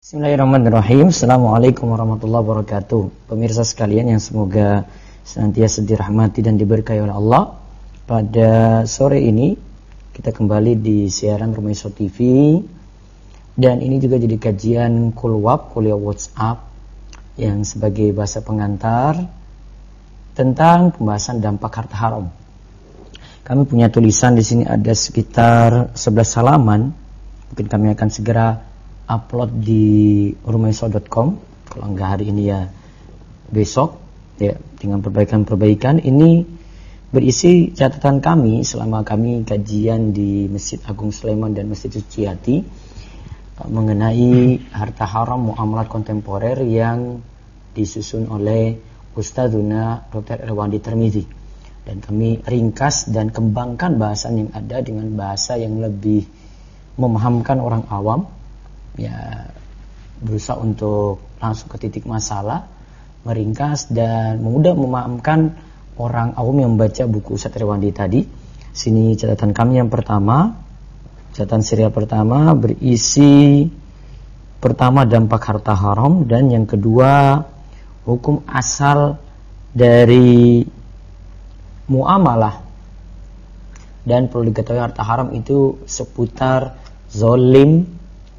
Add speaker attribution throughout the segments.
Speaker 1: Bismillahirrahmanirrahim. Assalamualaikum warahmatullahi wabarakatuh. Pemirsa sekalian yang semoga senantiasa dirahmati dan diberkahi oleh Allah. Pada sore ini kita kembali di siaran Rumah Iso TV. Dan ini juga jadi kajian Kulwab, kuliah WhatsApp, yang sebagai bahasa pengantar tentang pembahasan dampak harta haram. Kami punya tulisan di sini ada sekitar 11 halaman. Mungkin kami akan segera upload di rumaiso.com. Kalau enggak hari ini ya besok ya, dengan perbaikan-perbaikan. Ini berisi catatan kami selama kami kajian di Masjid Agung Sulaiman dan Masjid Suciati mengenai harta haram muamalat kontemporer yang disusun oleh Ustadzuna Dr. Irwandi Tirmizi. Dan kami ringkas dan kembangkan bahasan yang ada dengan bahasa yang lebih memahamkan orang awam. Ya, berusaha untuk langsung ke titik masalah, meringkas dan mudah memahamkan orang awam yang membaca buku Ustadz Irwandi tadi. Sini catatan kami yang pertama, catatan serial pertama berisi pertama dampak harta haram, dan yang kedua hukum asal dari muamalah. Dan perlu diketahui harta haram itu seputar zolim,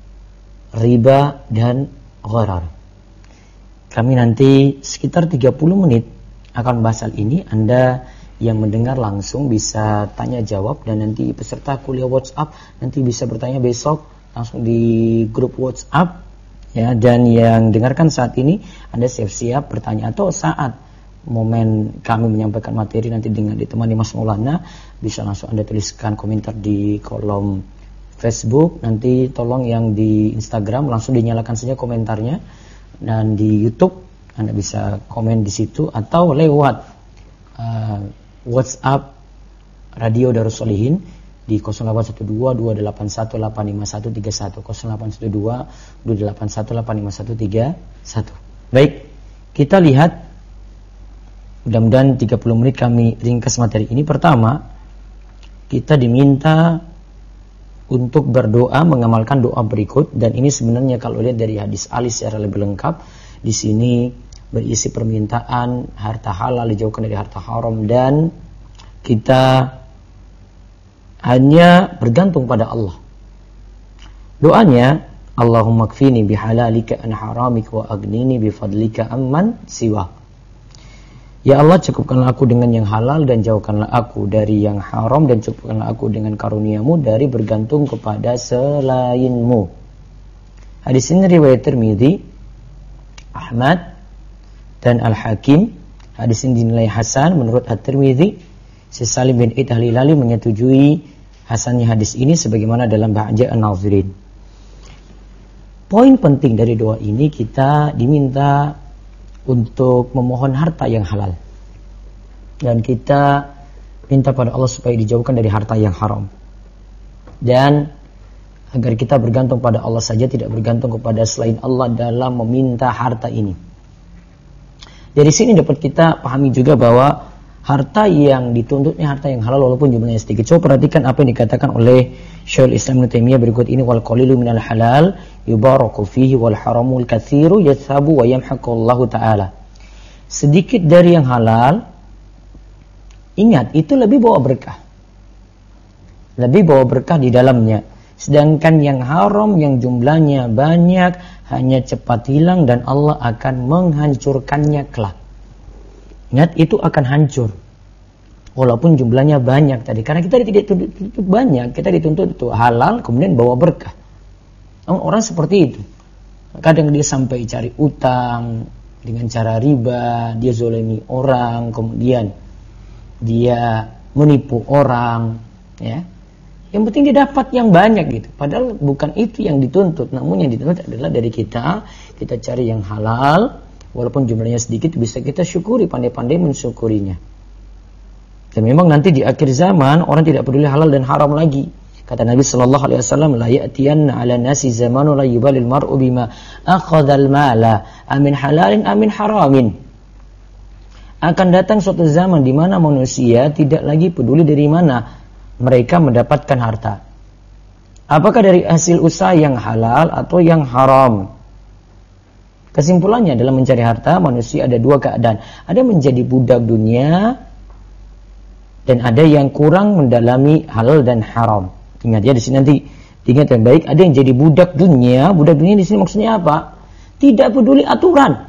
Speaker 1: riba dan gharar. Kami nanti sekitar 30 menit akan bahas hal ini. Anda yang mendengar langsung bisa tanya jawab, dan nanti peserta kuliah WhatsApp nanti bisa bertanya besok langsung di grup WhatsApp ya. Dan yang dengarkan saat ini Anda siap-siap bertanya, atau saat momen kami menyampaikan materi nanti dengan ditemani Mas Maulana, bisa langsung Anda tuliskan komentar di kolom Facebook. Nanti tolong yang di Instagram langsung dinyalakan saja komentarnya, dan di YouTube Anda bisa komen di situ, atau lewat WhatsApp Radio Darussolihin di 0812-281-85131, 0812-281-85131. Baik, kita lihat. Mudah-mudahan 30 menit kami ringkas materi ini. Pertama, kita diminta untuk berdoa, mengamalkan doa berikut. Dan ini sebenarnya kalau lihat dari hadis Ali secara lebih lengkap, di sini berisi permintaan harta halal dijauhkan dari harta haram, dan kita hanya bergantung pada Allah. Doanya, Allahumma kfini bihalalika an haramika wa agnini bifadlika amman siwa. Ya Allah, cukupkanlah aku dengan yang halal dan jauhkanlah aku dari yang haram, dan cukupkanlah aku dengan karuniamu dari bergantung kepada selainmu. Hadis ini riwayat Tirmizi, Ahmad dan Al-Hakim. Hadis ini dinilai hasan menurut At-Tirmizi. Syekh Salim bin Id Al-Hilali menyetujui hasannya hadis ini sebagaimana dalam Bahja An-Nazirin. Poin penting dari doa ini, kita diminta untuk memohon harta yang halal, dan kita minta pada Allah supaya dijauhkan dari harta yang haram, dan agar kita bergantung pada Allah saja, tidak bergantung kepada selain Allah dalam meminta harta ini. Dari sini dapat kita pahami juga bahwa harta yang dituntutnya harta yang halal walaupun jumlahnya sedikit. Coba perhatikan apa yang dikatakan oleh Syekhul Islam Ibnu Taimiyah berikut ini: wal qalilu minal halal yubaraku fihi wal haramul katsiru yathabu wa yamhaqu Allah taala. Sedikit dari yang halal, ingat, itu lebih bawa berkah. Lebih bawa berkah di dalamnya. Sedangkan yang haram yang jumlahnya banyak hanya cepat hilang dan Allah akan menghancurkannya kelak. Ingat, itu akan hancur walaupun jumlahnya banyak tadi, karena kita tidak dituntut banyak, kita dituntut itu halal kemudian bawa berkah. Orang seperti itu, kadang dia sampai cari utang dengan cara riba, dia zolimi orang, kemudian dia menipu orang, ya. Yang penting dia dapat yang banyak gitu. Padahal bukan itu yang dituntut, namun yang dituntut adalah dari kita cari yang halal. Walaupun jumlahnya sedikit, bisa kita syukuri, pandai-pandai mensyukurinya. Dan memang nanti di akhir zaman orang tidak peduli halal dan haram lagi. Kata Nabi sallallahu alaihi wasallam, la ya'tiyanna 'ala nasi zamanu la yubalil mar'u bima akhadhal mala amin halalin amin haramin. Akan datang suatu zaman di mana manusia tidak lagi peduli dari mana mereka mendapatkan harta. Apakah dari hasil usaha yang halal atau yang haram? Kesimpulannya dalam mencari harta, manusia ada dua keadaan. Ada menjadi budak dunia, dan ada yang kurang mendalami halal dan haram. Ingat ya, di sini nanti ingat yang baik, ada yang jadi budak dunia. Budak dunia di sini maksudnya apa? Tidak peduli aturan.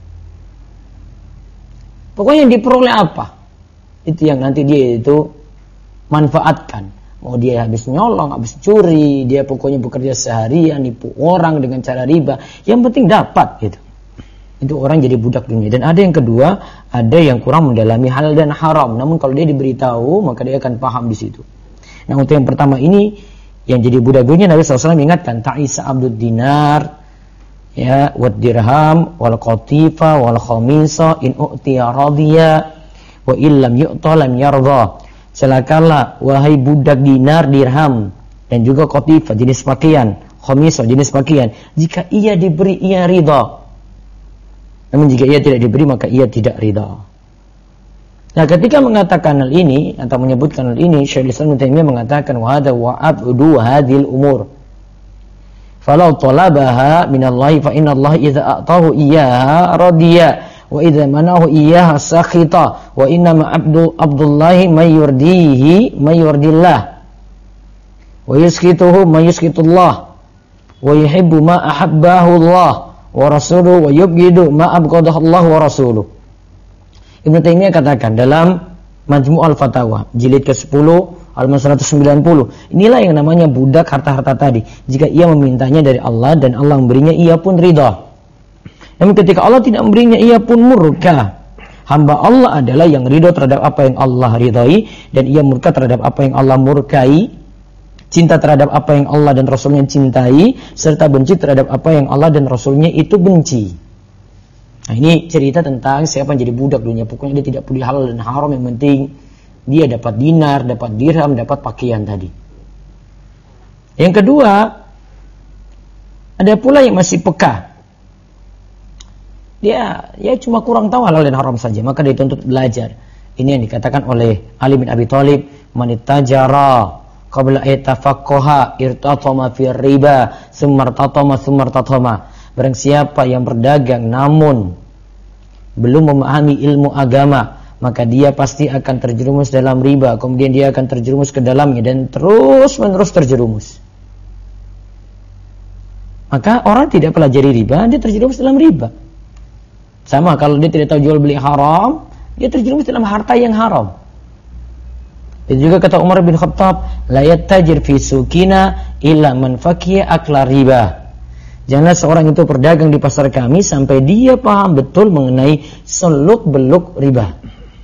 Speaker 1: Pokoknya yang diperoleh apa? Itu yang nanti dia itu manfaatkan. Mau dia habis nyolong, habis curi, dia pokoknya bekerja seharian, nipu orang dengan cara riba. Yang penting dapat gitu. Itu orang jadi budak dunia. Dan ada yang kedua, ada yang kurang mendalami halal dan haram. Namun kalau dia diberitahu, maka dia akan paham di situ. Nah, untuk yang pertama ini, yang jadi budak dunia, Nabi SAW mengingatkan, ta'isa abdud dinar, ya, wad dirham, wal qatifa, wal khamisa, in u'tiya radhiya, wa illam yu'ta lam yardha. Celakalah wahai budak dinar, dirham, dan juga qatifa, jenis pakaian, khamisa, jenis pakaian. Jika ia diberi, ia ridha. Namun jika ia tidak diberi, maka ia tidak ridha. Nah, ketika mengatakan hal ini atau menyebutkan hal ini, Syekhul Islam Ibnu Taimiyah mengatakan wa hadza wa abdu hadhil umur. Falau talabaha minallahi fa innallaha idza a'tahu iyyaha radiya wa idza manahu iyyaha sakhita wa innama abdullahi may yurdihi may yurdillah wa yuskituhu may yuskitullah wa yuhibbu ma ahabbahu Allah wa rasuluhu wa yubghidu ma abghadahu Allah wa rasuluhu. Ibnu Taimiyah katakan dalam Majmu' al-Fatawa jilid ke-10 halaman 190, inilah yang namanya budak harta-harta tadi. Jika ia memintanya dari Allah dan Allah memberinya, ia pun ridha. Namun ketika Allah tidak memberinya, ia pun murka. Hamba Allah adalah yang ridha terhadap apa yang Allah ridhai, dan ia murka terhadap apa yang Allah murkai, cinta terhadap apa yang Allah dan Rasulnya cintai, serta benci terhadap apa yang Allah dan Rasulnya itu benci. Nah, ini cerita tentang siapa yang jadi budak dunia. Pokoknya dia tidak peduli halal dan haram, yang penting dia dapat dinar, dapat dirham, dapat pakaian tadi. Yang kedua, ada pula yang masih peka. Dia cuma kurang tahu halal dan haram saja, maka dia dituntut belajar. Ini yang dikatakan oleh Ali bin Abi Thalib, man ittajara qabla aytafaqqaha irtatama fi riba summa irtatama. Barang siapa yang berdagang namun belum memahami ilmu agama, maka dia pasti akan terjerumus dalam riba, kemudian dia akan terjerumus ke dalamnya dan terus-menerus terjerumus. Maka orang tidak pelajari riba, dia terjerumus dalam riba. Sama kalau dia tidak tahu jual beli haram, dia terjerumus dalam harta yang haram. Dan juga kata Umar bin Khattab, la yattajir fi sukina illa man faqiha akla riba. Janganlah seorang itu berdagang di pasar kami sampai dia paham betul mengenai seluk-beluk riba.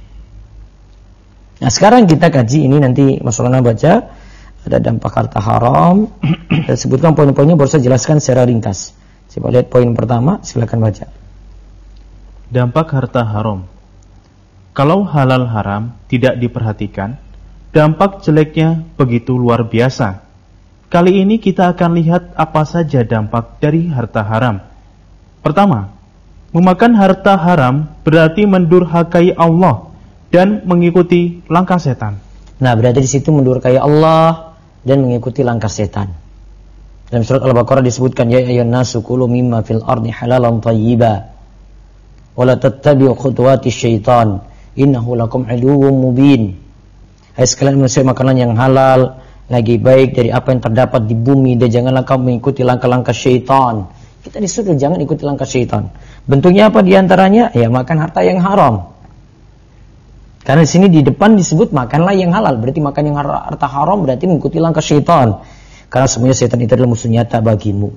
Speaker 1: Nah, sekarang kita kaji ini, nanti Mas Maulana baca ada dampak harta haram. Saya sebutkan poin-poinnya, baru saya jelaskan secara ringkas. Coba lihat poin pertama, silakan baca.
Speaker 2: Dampak harta haram. Kalau halal haram tidak diperhatikan, dampak jeleknya begitu luar biasa. Kali ini kita akan lihat apa saja dampak dari harta haram. Pertama, memakan harta haram berarti mendurhakai Allah dan mengikuti langkah setan.
Speaker 1: Nah, berarti di situ mendurhakai Allah dan mengikuti langkah setan. Dalam surat Al-Baqarah disebutkan, ya ayyuhan nasu kulu mimma fil ardi halalan thayyiba wa la tattabi'u khutuwati syaitan innahu lakum aduwwum mubin. Hai sekalian manusia, makanlah yang halal lagi baik dari apa yang terdapat di bumi, dan janganlah kamu mengikuti langkah-langkah syaitan. Kita disuruh jangan ikuti langkah syaitan. Bentuknya apa diantaranya? Ya, makan harta yang haram. Karena di sini di depan disebut makanlah yang halal, berarti makan yang harta haram berarti mengikuti langkah syaitan. Karena semuanya syaitan itu adalah musuh nyata bagimu.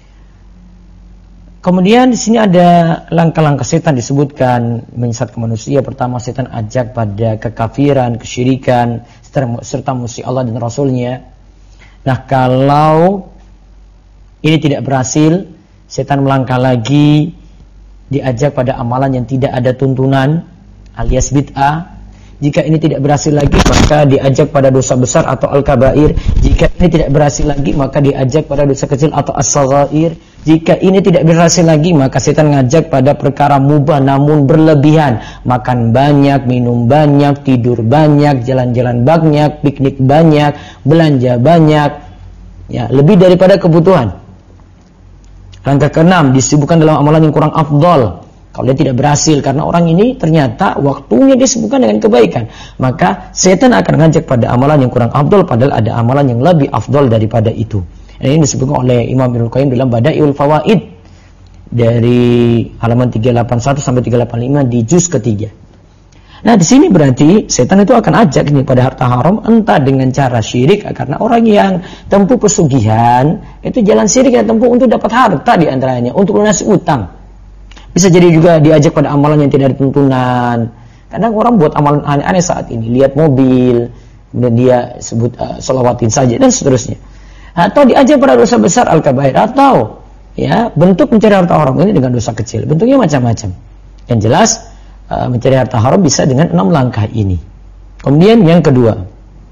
Speaker 1: Kemudian di sini ada langkah-langkah setan disebutkan menyesatkan manusia. Pertama, setan ajak pada kekafiran, kesyirikan, serta musuh Allah dan Rasulnya. Nah, kalau ini tidak berhasil, setan melangkah lagi, diajak pada amalan yang tidak ada tuntunan alias bid'ah. Jika ini tidak berhasil lagi, maka diajak pada dosa besar atau al-kabair. Jika ini tidak berhasil lagi, maka diajak pada dosa kecil atau as-saghair. Jika ini tidak berhasil lagi, maka setan ngajak pada perkara mubah namun berlebihan. Makan banyak, minum banyak, tidur banyak, jalan-jalan banyak, piknik banyak, belanja banyak, ya, lebih daripada kebutuhan. Langkah ke-6, disibukkan dalam amalan yang kurang afdol. Kalau dia tidak berhasil, karena orang ini ternyata waktunya disibukkan dengan kebaikan, maka setan akan ngajak pada amalan yang kurang afdol, padahal ada amalan yang lebih afdol daripada itu. Dan ini disebutkan oleh Imam Ibnul Qayyim dalam Bada'iul Fawaid dari halaman 381 sampai 385 di juz ketiga. Nah, di sini berarti setan itu akan ajak nih pada harta haram, entah dengan cara syirik, karena orang yang tempuh pesugihan itu jalan syirik yang tempuh untuk dapat harta di antaranya, untuk lunasi utang. Bisa jadi juga diajak pada amalan yang tidak ada tuntunan. Kadang orang buat amalan aneh-aneh saat ini, lihat mobil, kemudian dia sebut sholawatin saja dan seterusnya. Atau diajak pada dosa besar al-kabair, atau ya bentuk mencari harta haram ini dengan dosa kecil, bentuknya macam-macam. Yang jelas mencari harta haram bisa dengan 6 langkah ini. Kemudian yang kedua,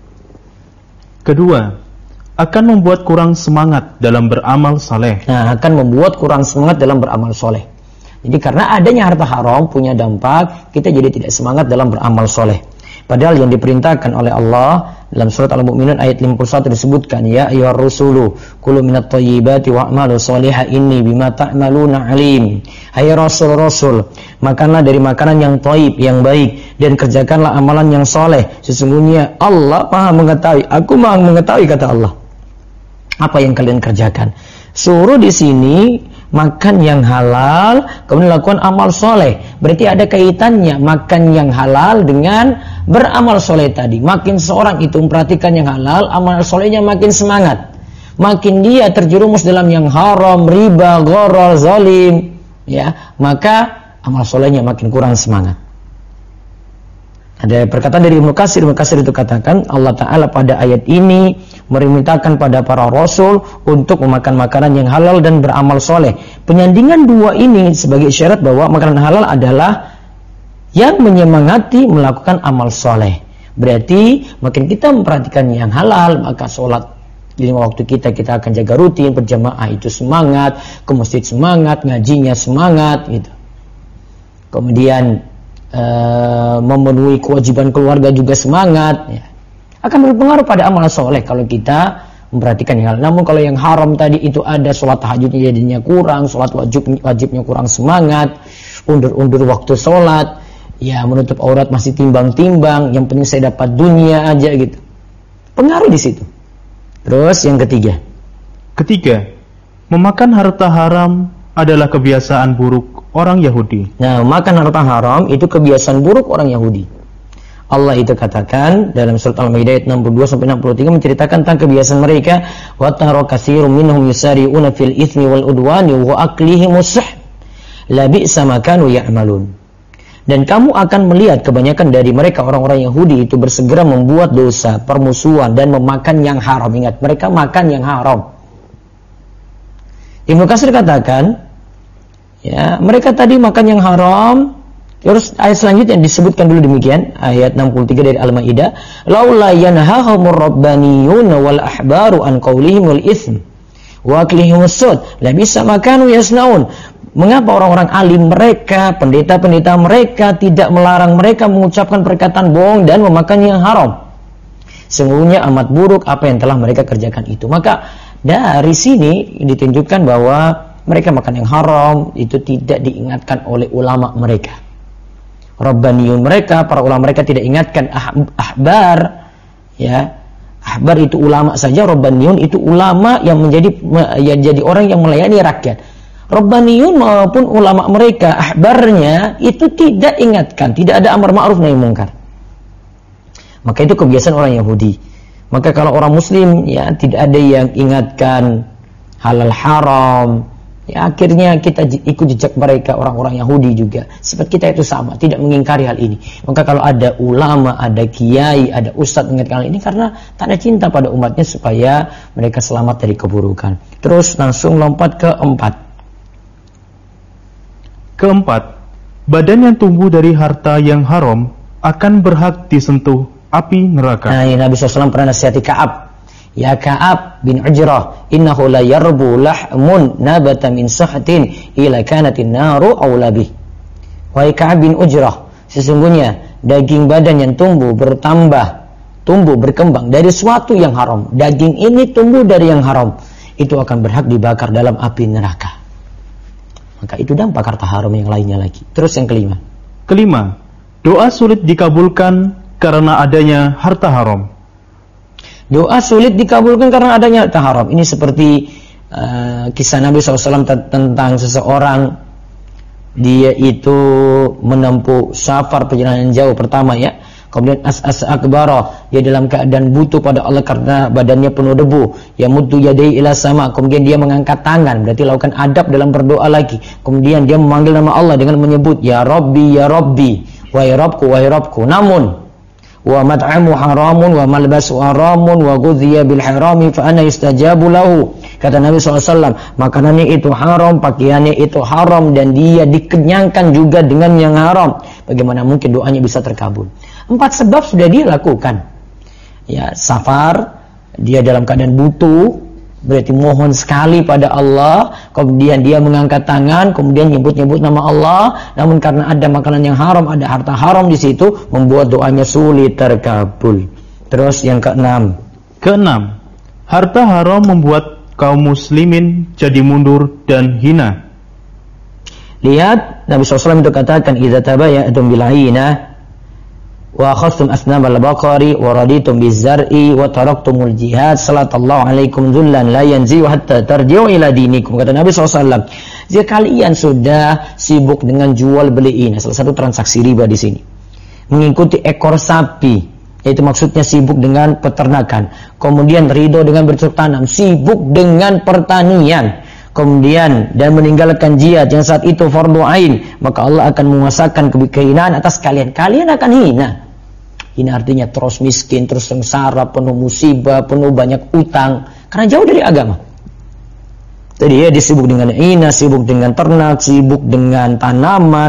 Speaker 1: akan membuat kurang semangat dalam beramal saleh. Nah, akan membuat kurang semangat dalam beramal soleh. Jadi karena adanya harta haram punya dampak, kita jadi tidak semangat dalam beramal soleh. Padahal yang diperintahkan oleh Allah dalam surat Al-Mu'minun ayat 51 disebutkan, ya ayyuhar rusulu kulu minat thayyibati wa'malu sholiha inni bima ta'maluna alim. Hai rasul-rasul, makanlah dari makanan yang thayyib, yang baik, dan kerjakanlah amalan yang soleh. Sesungguhnya Allah Maha mengetahui, aku Maha mengetahui, kata Allah, apa yang kalian kerjakan. Suruh di sini makan yang halal, kemudian lakukan amal soleh. Berarti ada kaitannya makan yang halal dengan beramal soleh tadi. Makin seorang itu memperhatikan yang halal, amal solehnya makin semangat. Makin dia terjerumus dalam yang haram, riba, gharar, zalim, ya, maka amal solehnya makin kurang semangat. Ada perkataan dari Ibnu Katsir itu katakan, Allah Ta'ala pada ayat ini memerintahkan pada para rasul untuk memakan makanan yang halal dan beramal soleh. Penyandingan dua ini sebagai isyarat bahwa makanan halal adalah yang menyemangati melakukan amal soleh. Berarti makin kita memperhatikan yang halal, maka sholat 5 waktu kita akan jaga rutin, berjamaah itu semangat, ke masjid semangat, ngajinya semangat gitu. Kemudian memenuhi kewajiban keluarga juga semangat, ya. Akan berpengaruh pada amal soleh kalau kita memperhatikan yang halal. Namun kalau yang haram tadi itu ada sholat tahajudnya jadinya kurang, sholat wajibnya kurang semangat, undur waktu sholat, ya menutup aurat masih timbang-timbang, yang penting saya dapat dunia aja gitu. Pengaruh di situ. Terus yang ketiga, memakan harta haram adalah kebiasaan buruk orang Yahudi. Nah, makan harta haram itu kebiasaan buruk orang Yahudi. Allah itu katakan dalam surat Al-Maidah ayat 62 sampai 63 menceritakan tentang kebiasaan mereka, wa tara katsirum minhum yusari'una fil itsmi wal udwani wa aklihimus suh la bi'sa ma kanu ya'malun. Dan kamu akan melihat kebanyakan dari mereka orang-orang Yahudi itu bersegera membuat dosa, permusuhan dan memakan yang haram. Ingat, mereka makan yang haram. Ibnu Katsir katakan, ya, mereka tadi makan yang haram. Terus ayat selanjutnya disebutkan dulu demikian, ayat 63 dari Al-Maidah, laula yanhahumur rabbaniyun wal ahbaru an qaulihimul itsm wa aklihimus sud la bisa makanu yasnaun. Mengapa orang-orang alim mereka, pendeta-pendeta mereka tidak melarang mereka mengucapkan perkataan bohong dan memakan yang haram? Sungguhnya amat buruk apa yang telah mereka kerjakan itu. Maka dari sini ditunjukkan bahwa mereka makan yang haram itu tidak diingatkan oleh ulama mereka. Rabbaniyun mereka, para ulama mereka tidak ingatkan ahbar, ya. Ahbar itu ulama saja, Rabbaniyun itu ulama yang jadi orang yang melayani rakyat. Rabbaniyun maupun ulama mereka, ahbarnya itu tidak ingatkan, tidak ada amar ma'ruf nahi munkar. Maka itu kebiasaan orang Yahudi. Maka kalau orang Muslim, ya, tidak ada yang ingatkan halal haram, ya, akhirnya kita ikut jejak mereka, orang-orang Yahudi juga. Sifat kita itu sama, tidak mengingkari hal ini. Maka kalau ada ulama, ada kiai, ada ustadz mengingatkan hal ini karena tanda cinta pada umatnya supaya mereka selamat dari keburukan. Terus langsung lompat ke keempat, badan yang tumbuh dari harta yang haram akan berhak disentuh api neraka. Nah, Nabi SAW pernah nasihati Ka'ab. Ya Ka'ab bin Ujrah, innahu la yarbu lahmun nabata min sahtin ila kanatin naru aula bih. Wahai Ka'ab bin Ujrah, sesungguhnya daging badan yang tumbuh berkembang dari suatu yang haram. Daging ini tumbuh dari yang haram, itu akan berhak dibakar dalam api neraka. Maka itu dampak harta haram yang lainnya lagi. Terus yang kelima.
Speaker 2: Kelima, doa sulit dikabulkan karena adanya harta haram.
Speaker 1: Doa sulit dikabulkan karena adanya harta haram. Ini seperti kisah Nabi SAW tentang seseorang, dia itu menempuh safar perjalanan jauh pertama ya. Kemudian as akbara, dia dalam keadaan butuh pada Allah karena badannya penuh debu. Ya muddu yadai ila sama, kemudian dia mengangkat tangan, berarti lakukan adab dalam berdoa lagi. Kemudian dia memanggil nama Allah dengan menyebut ya Rabbi, wahai Rabbku. Namun wa mat'amu haramun wa malbasu haramun wa ghudhiya bil harami fa ana yustajabu lahu. Kata Nabi SAW, makanannya itu haram, pakaiannya itu haram, dan dia dikenyangkan juga dengan yang haram. Bagaimana mungkin doanya bisa terkabul? 4 sebab sudah dia lakukan. Ya, safar, dia dalam keadaan butuh, berarti mohon sekali pada Allah. Kemudian dia mengangkat tangan, kemudian nyebut-nyebut nama Allah. Namun karena ada makanan yang haram, ada harta haram di situ, membuat doanya sulit terkabul. Terus yang keenam.
Speaker 2: Keenam, harta haram membuat kaum muslimin jadi mundur dan hina.
Speaker 1: Lihat, Nabi SAW itu katakan, idza tabaya'tum bil 'ainah wa akhadhtum asnab al-baqari wa raditum biz-zar'i wa taraktumul jihad sallallahu alaikum dzullan la yanzi'u hatta tarji'u ila dinikum. Kata Nabi SAW, jika kalian sudah sibuk dengan jual beli ini, salah satu transaksi riba di sini, mengikuti ekor sapi, yaitu maksudnya sibuk dengan peternakan, kemudian ridho dengan bercocok tanam, sibuk dengan pertanian, kemudian dan meninggalkan jihad yang saat itu fardu ain, maka Allah akan menguasakan kehinaan atas kalian. Kalian akan hina. Hina artinya terus miskin, terus sengsara, penuh musibah, penuh banyak utang, karena jauh dari agama. Jadi ya, disibuk dengan hina, sibuk dengan ternak, sibuk dengan tanaman,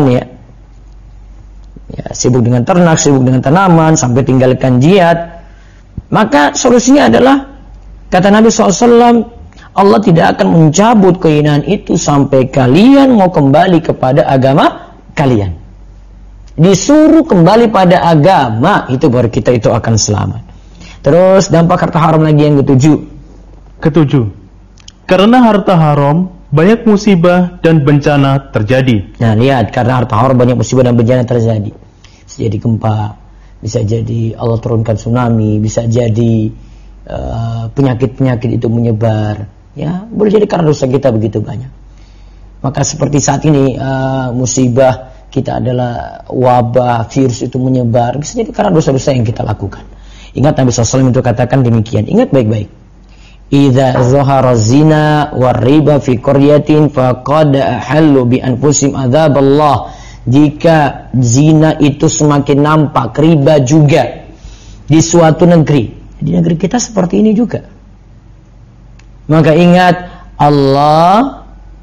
Speaker 1: ya, sibuk dengan ternak, sibuk dengan tanaman, sampai tinggalkan jihad. Maka solusinya adalah, kata Nabi SAW, Allah tidak akan mencabut kehinaan itu sampai kalian mau kembali kepada agama kalian. Disuruh kembali pada agama, itu baru kita itu akan selamat. Terus dampak harta haram lagi yang
Speaker 2: ketujuh, karena harta haram banyak musibah dan bencana terjadi.
Speaker 1: Nah lihat, karena harta haram banyak musibah dan bencana terjadi. Bisa jadi gempa, bisa jadi Allah turunkan tsunami, bisa jadi penyakit-penyakit itu menyebar. Ya, boleh jadi karena dosa kita begitu banyak. Maka seperti saat ini musibah kita adalah wabah, virus itu menyebar, bisa jadi karena dosa-dosa yang kita lakukan. Ingat Nabi SAW itu katakan demikian. Ingat baik-baik. Idza zahara zina war riba fi qaryatin faqad ahallu bi anfusihim adzaballah. Jika zina itu semakin nampak, riba juga di suatu negeri. Di negeri kita seperti ini juga. Maka ingat, Allah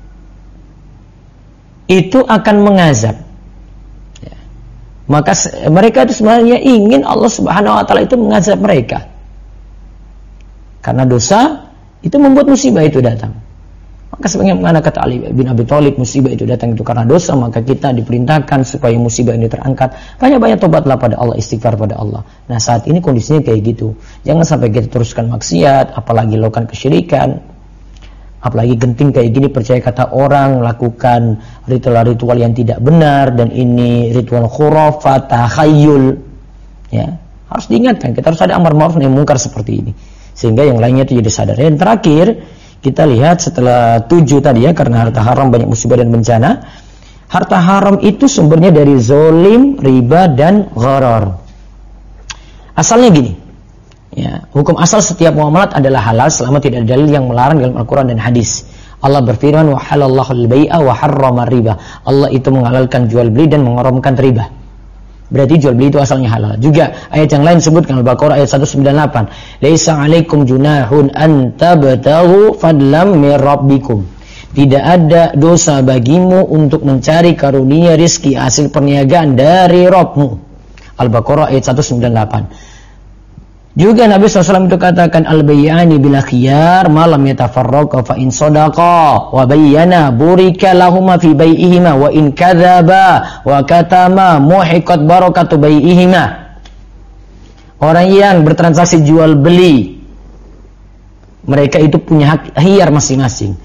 Speaker 1: itu akan mengazab. Ya. Maka mereka itu sebenarnya ingin Allah Subhanahu wa taala itu mengazab mereka. Karena dosa itu membuat musibah itu datang. Maka sebagaimana kata Ali bin Abi Thalib, musibah itu datang itu karena dosa, maka kita diperintahkan supaya musibah ini terangkat. Banyak-banyak tobatlah pada Allah, istighfar pada Allah. Nah saat ini kondisinya kayak gitu. Jangan sampai kita teruskan maksiat, apalagi lakukan kesyirikan, apalagi genting kayak gini, percaya kata orang, lakukan ritual-ritual yang tidak benar, dan ini ritual khurafat, takhayul. Ya, harus diingatkan, kita harus ada amar ma'ruf nahi munkar seperti ini, sehingga yang lainnya itu jadi sadar. Dan terakhir, kita lihat setelah 7 tadi ya, karena harta haram banyak musibah dan bencana. Harta haram itu sumbernya dari zolim, riba, dan gharar. Asalnya gini, ya, hukum asal setiap muamalat adalah halal selama tidak ada dalil yang melarang dalam Al-Quran dan hadis. Allah berfirman, wa halallahu al-bai'a wa harrama riba. Allah itu menghalalkan jual beli dan mengharamkan riba. Berarti jual beli itu asalnya halal. Juga ayat yang lain sebutkan Al-Baqarah ayat 198. Laisa 'alaikum junahun an tabtaghu fadlam mir rabbikum. Tidak ada dosa bagimu untuk mencari karunia rizki hasil perniagaan dari Rabbmu. Al-Baqarah ayat 198. Juga Nabi SAW itu katakan al-bayyani bil khiyar ma lam yatafarraqa fa in sadaqa wa bayyana burika lahumma fi bai'ihima wa in kadzaba wa katama muhiqat barakatu bai'ihima. Orang yang bertransaksi jual beli, mereka itu punya hak khiyar masing-masing.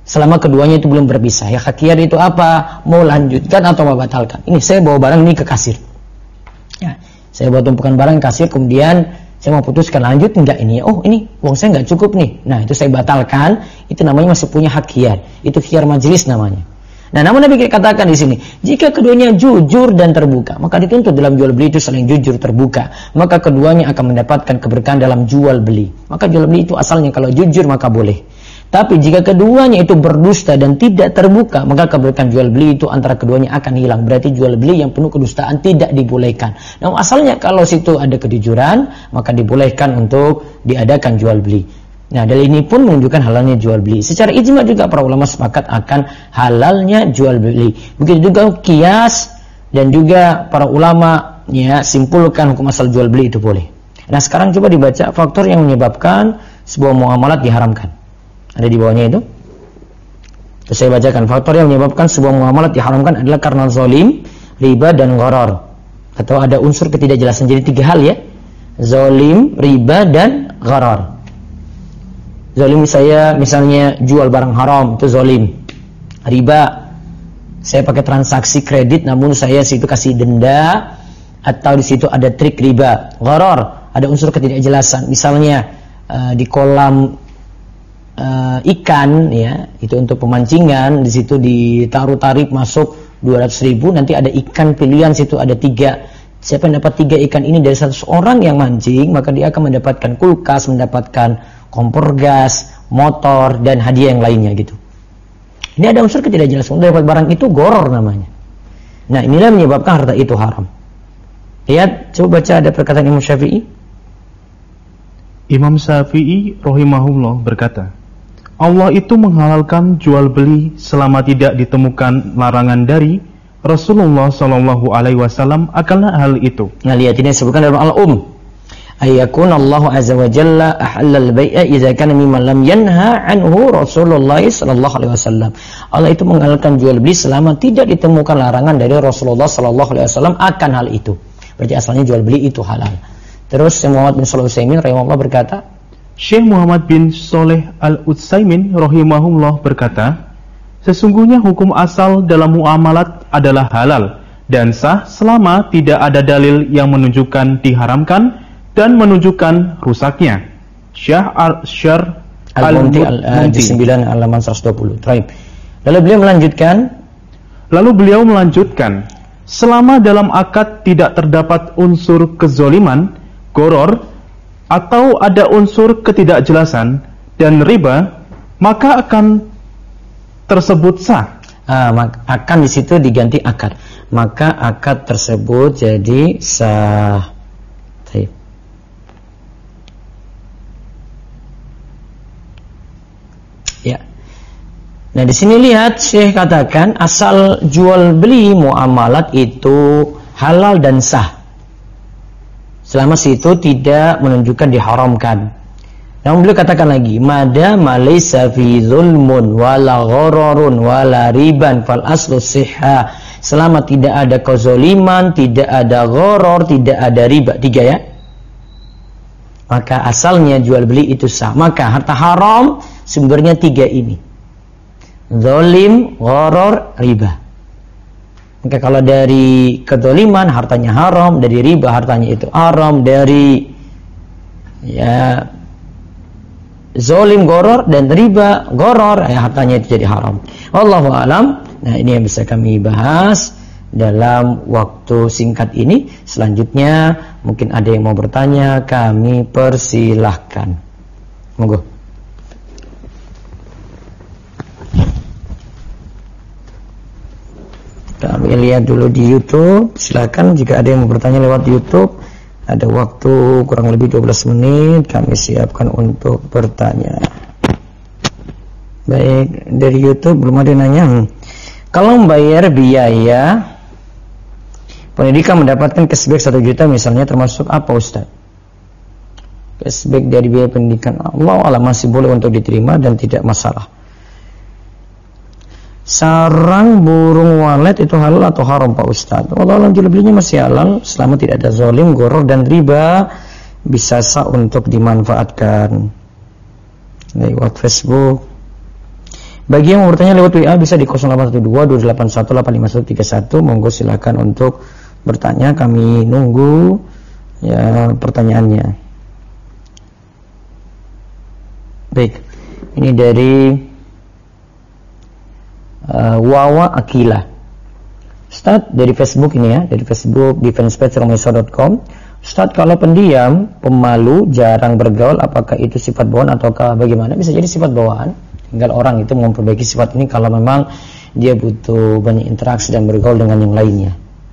Speaker 1: Selama keduanya itu belum berpisah. Ya khiyar itu apa? Mau lanjutkan atau mau batalkan. Ini saya bawa barang ini ke kasir. Ya, saya bawa tumpukan barang ke kasir, kemudian saya mau putuskan lanjut enggak ini. Oh, ini uang saya enggak cukup nih. Nah, itu saya batalkan. Itu namanya masih punya hak khiyar. Itu khiyar majelis namanya. Nah, namun Nabi katakan di sini, jika keduanya jujur dan terbuka, maka dituntut dalam jual beli itu saling jujur terbuka, maka keduanya akan mendapatkan keberkahan dalam jual beli. Maka jual beli itu asalnya kalau jujur maka boleh. Tapi jika keduanya itu berdusta dan tidak terbuka, maka keberkahan jual beli itu antara keduanya akan hilang. Berarti jual beli yang penuh kedustaan tidak dibolehkan. Namun asalnya kalau situ ada kejujuran, maka dibolehkan untuk diadakan jual beli. Nah, dalil ini pun menunjukkan halalnya jual beli. Secara ijma juga para ulama sepakat akan halalnya jual beli. Begitu juga qiyas dan juga para ulama ya simpulkan hukum asal jual beli itu boleh. Nah, sekarang coba dibaca faktor yang menyebabkan sebuah muamalat diharamkan. Ada di bawahnya itu. Terus saya bacakan faktor yang menyebabkan sebuah muamalat diharamkan adalah karena zalim, riba dan gharar. Atau ada unsur ketidakjelasan. Jadi 3 hal ya. Zalim, riba dan gharar. Zalim saya misalnya jual barang haram, itu zalim. Riba, saya pakai transaksi kredit namun saya situ kasih denda atau di situ ada trik riba. Gharar, ada unsur ketidakjelasan. Misalnya di kolam ikan ya, itu untuk pemancingan, di situ ditaruh tarif masuk 200.000, nanti ada ikan pilihan, situ ada 3. Siapa yang dapat 3 ikan ini dari 100 orang yang mancing, maka dia akan mendapatkan kulkas, mendapatkan kompor gas, motor, dan hadiah yang lainnya gitu. Ini ada unsur ketidakjelasan. Untuk dapat barang itu gharar namanya. Nah, inilah menyebabkan harta itu haram. Lihat, coba baca ada perkataan Imam Syafi'i.
Speaker 2: Imam Syafi'i rahimahullah berkata, Allah itu menghalalkan jual beli selama tidak ditemukan larangan dari Rasulullah Shallallahu Alaihi Wasallam akan hal itu.
Speaker 1: Nah, lihat ini disebutkan dalam Al-Um. Ayakun Allah azza wa jalla ahallal bai'a idza kana mimman lam yanha anhu Rasulullah sallallahu alaihi wasallam. Allah itu menghalalkan jual beli selama tidak ditemukan larangan dari Rasulullah sallallahu alaihi wasallam akan hal itu. Berarti asalnya jual beli itu halal. Terus Syekh Muhammad bin Shalih Al-Utsaimin rahimahullah berkata,
Speaker 2: Syekh Muhammad bin Shalih Al-Utsaimin rahimahullah berkata, sesungguhnya hukum asal dalam muamalat adalah halal dan sah selama tidak ada dalil yang menunjukkan diharamkan dan menunjukkan rusaknya. Syekh
Speaker 1: Al-Munti di 9 halaman 120. Baik. Lalu beliau melanjutkan, selama dalam akad tidak terdapat unsur kezoliman, gharar, atau ada unsur ketidakjelasan dan riba, maka akan tersebut sah. Akan di situ diganti akad. Maka akad tersebut jadi sah. Baik. Ya. Nah, di sini lihat Syekh katakan asal jual beli muamalat itu halal dan sah. Selama situ tidak menunjukkan diharamkan. Namun beliau katakan lagi, madama laysa fi zulmun wala ghararun wala riban fal aslu sihha. Selama tidak ada kezaliman, tidak ada gharar, tidak ada riba. 3 ya. Maka asalnya jual beli itu sah. Maka harta haram sumbernya 3 ini. Zalim, gharar, riba. Maka kalau dari kezaliman hartanya haram, dari riba hartanya itu haram, dari ya zalim gharar dan riba gharar ya hartanya itu jadi haram. Wallahu alam. Nah, ini yang bisa kami bahas dalam waktu singkat ini. Selanjutnya mungkin ada yang mau bertanya, kami persilahkan. Monggo. Kami lihat dulu di YouTube. Silakan jika ada yang mau bertanya lewat YouTube. Ada waktu kurang lebih 12 menit. Kami siapkan untuk bertanya. Baik, dari YouTube belum ada nanya. Kalau membayar biaya pendidikan mendapatkan cashback 1 juta misalnya, termasuk apa Ustaz? Cashback dari biaya pendidikan, Allah alam masih boleh untuk diterima dan tidak masalah. Sarang burung walet itu halal atau haram Pak Ustaz? Allah alam jual belinya masih halal selama tidak ada zalim, gharar dan riba, bisa sah untuk dimanfaatkan. Lewat Facebook. Bagi yang mau bertanya lewat WA bisa di 0812-281-85131. Monggo silakan untuk bertanya, kami nunggu ya pertanyaannya. Baik, ini dari Wawa Akila. Ustaz, dari Facebook ini ya, dari Facebook di fanspage.romeso.com. Ustaz, kalau pendiam, pemalu, jarang bergaul, apakah itu sifat bawaan ataukah bagaimana? Bisa jadi sifat bawaan. Tinggal orang itu memperbaiki sifat ini kalau memang dia butuh banyak interaksi dan bergaul dengan yang lainnya.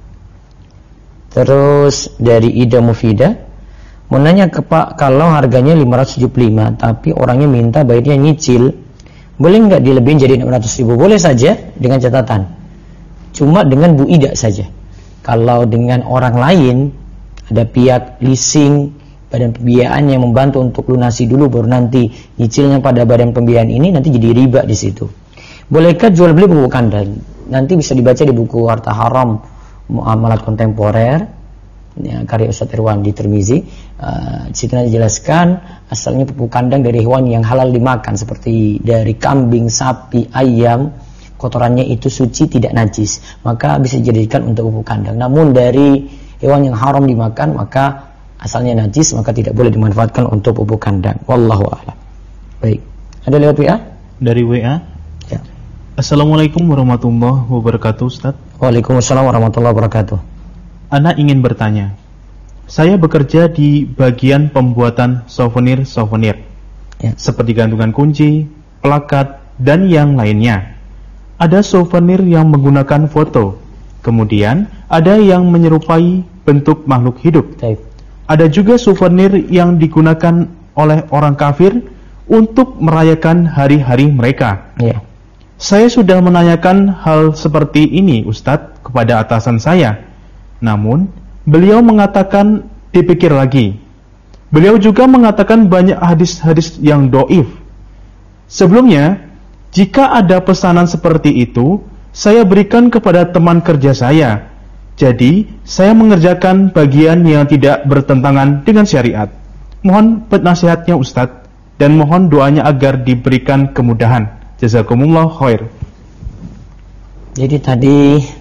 Speaker 1: Terus dari Ida Mufida, mau nanya ke Pak, kalau harganya 575 tapi orangnya minta bayarnya nyicil, boleh nggak dilebihin jadi 600.000? Boleh saja dengan catatan, cuma dengan Bu Ida saja. Kalau dengan orang lain, ada pihak leasing, badan pembiayaan yang membantu untuk lunasi dulu, baru nanti nyicilnya pada badan pembiayaan ini, nanti jadi riba di situ. Bolehkah jual beli buku kandang? Nanti bisa dibaca di buku Harta Haram Muamalat Kontemporer, ya, karya Ustaz Irwan di Tirmizi. Di situ nanti dijelaskan asalnya pupuk kandang dari hewan yang halal dimakan, seperti dari kambing, sapi, ayam, kotorannya itu suci, tidak najis, maka bisa dijadikan untuk pupuk kandang. Namun dari hewan yang haram dimakan, maka asalnya najis, maka tidak boleh dimanfaatkan untuk pupuk kandang. Wallahu a'lam. Baik, ada lewat WA?
Speaker 2: Dari WA.
Speaker 1: Ya.
Speaker 2: Assalamualaikum warahmatullahi wabarakatuh, Ustaz.
Speaker 1: Waalaikumsalam warahmatullahi wabarakatuh.
Speaker 2: Ana ingin bertanya. Saya bekerja di bagian pembuatan souvenir-souvenir,
Speaker 1: Ya.
Speaker 2: seperti gantungan kunci, plakat, dan yang lainnya. Ada souvenir yang menggunakan foto, kemudian ada yang menyerupai bentuk makhluk hidup.
Speaker 1: Baik.
Speaker 2: Ada juga souvenir yang digunakan oleh orang kafir untuk merayakan hari-hari mereka.
Speaker 1: Ya.
Speaker 2: Saya sudah menanyakan hal seperti ini, Ustadz, kepada atasan saya. Namun, beliau mengatakan dipikir lagi. Beliau juga mengatakan banyak hadis-hadis yang doif. Sebelumnya, jika ada pesanan seperti itu, saya berikan kepada teman kerja saya. Jadi, saya mengerjakan bagian yang tidak bertentangan dengan syariat. Mohon penasihatnya Ustadz, dan mohon doanya agar diberikan kemudahan. Jazakumullah khair.
Speaker 1: Jadi tadi